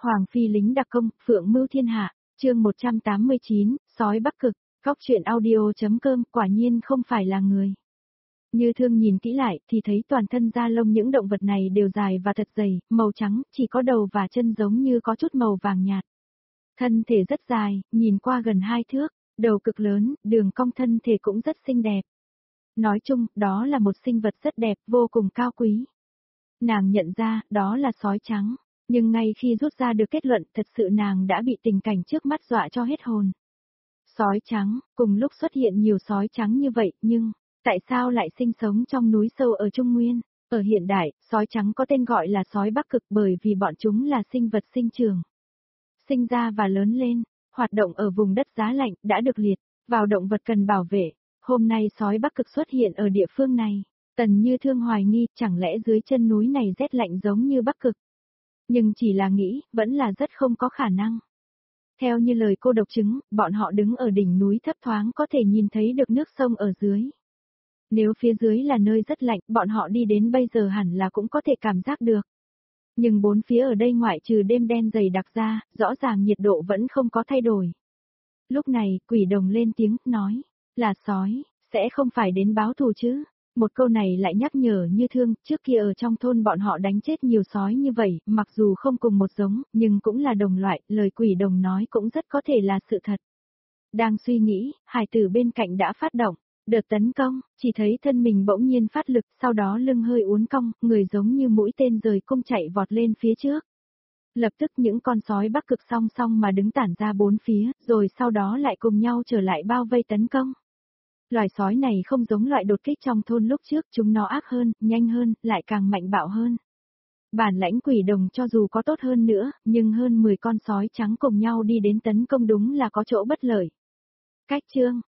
Hoàng phi lính đặc công, phượng mưu thiên hạ, chương 189, sói Bắc Cực, góc truyện audio.com, quả nhiên không phải là người. Như Thương nhìn kỹ lại thì thấy toàn thân da lông những động vật này đều dài và thật dày, màu trắng, chỉ có đầu và chân giống như có chút màu vàng nhạt. Thân thể rất dài, nhìn qua gần 2 thước, đầu cực lớn, đường cong thân thể cũng rất xinh đẹp. Nói chung, đó là một sinh vật rất đẹp, vô cùng cao quý. Nàng nhận ra, đó là sói trắng. Nhưng ngay khi rút ra được kết luận, thật sự nàng đã bị tình cảnh trước mắt dọa cho hết hồn. Sói trắng, cùng lúc xuất hiện nhiều sói trắng như vậy, nhưng, tại sao lại sinh sống trong núi sâu ở Trung Nguyên? Ở hiện đại, sói trắng có tên gọi là sói Bắc Cực bởi vì bọn chúng là sinh vật sinh trưởng. Sinh ra và lớn lên, hoạt động ở vùng đất giá lạnh, đã được liệt vào động vật cần bảo vệ. Hôm nay sói Bắc Cực xuất hiện ở địa phương này. Tần Như Thương hoài nghi, chẳng lẽ dưới chân núi này rét lạnh giống như Bắc Cực? Nhưng chỉ là nghĩ, vẫn là rất không có khả năng. Theo như lời cô độc chứng, bọn họ đứng ở đỉnh núi thấp thoáng có thể nhìn thấy được nước sông ở dưới. Nếu phía dưới là nơi rất lạnh, bọn họ đi đến bây giờ hẳn là cũng có thể cảm giác được. Nhưng bốn phía ở đây ngoại trừ đêm đen dày đặc ra, rõ ràng nhiệt độ vẫn không có thay đổi. Lúc này, quỷ đồng lên tiếng, nói, là sói, sẽ không phải đến báo thù chứ. Một câu này lại nhắc nhở Như Thương, trước kia ở trong thôn bọn họ đánh chết nhiều sói như vậy, mặc dù không cùng một giống, nhưng cũng là đồng loại, lời quỷ đồng nói cũng rất có thể là sự thật. Đang suy nghĩ, hải tử bên cạnh đã phát động, đợt tấn công, chỉ thấy thân mình bỗng nhiên phát lực, sau đó lưng hơi uốn cong, người giống như mũi tên rời cung chạy vọt lên phía trước. Lập tức những con sói Bắc Cực song song mà đứng tản ra bốn phía, rồi sau đó lại cùng nhau trở lại bao vây tấn công. Loài sói này không giống loại đột kích trong thôn lúc trước, chúng nó ác hơn, nhanh hơn, lại càng mạnh bạo hơn. Bản lãnh quỷ đồng cho dù có tốt hơn nữa, nhưng hơn 10 con sói trắng cùng nhau đi đến tấn công đúng là có chỗ bất lợi. Cách chương,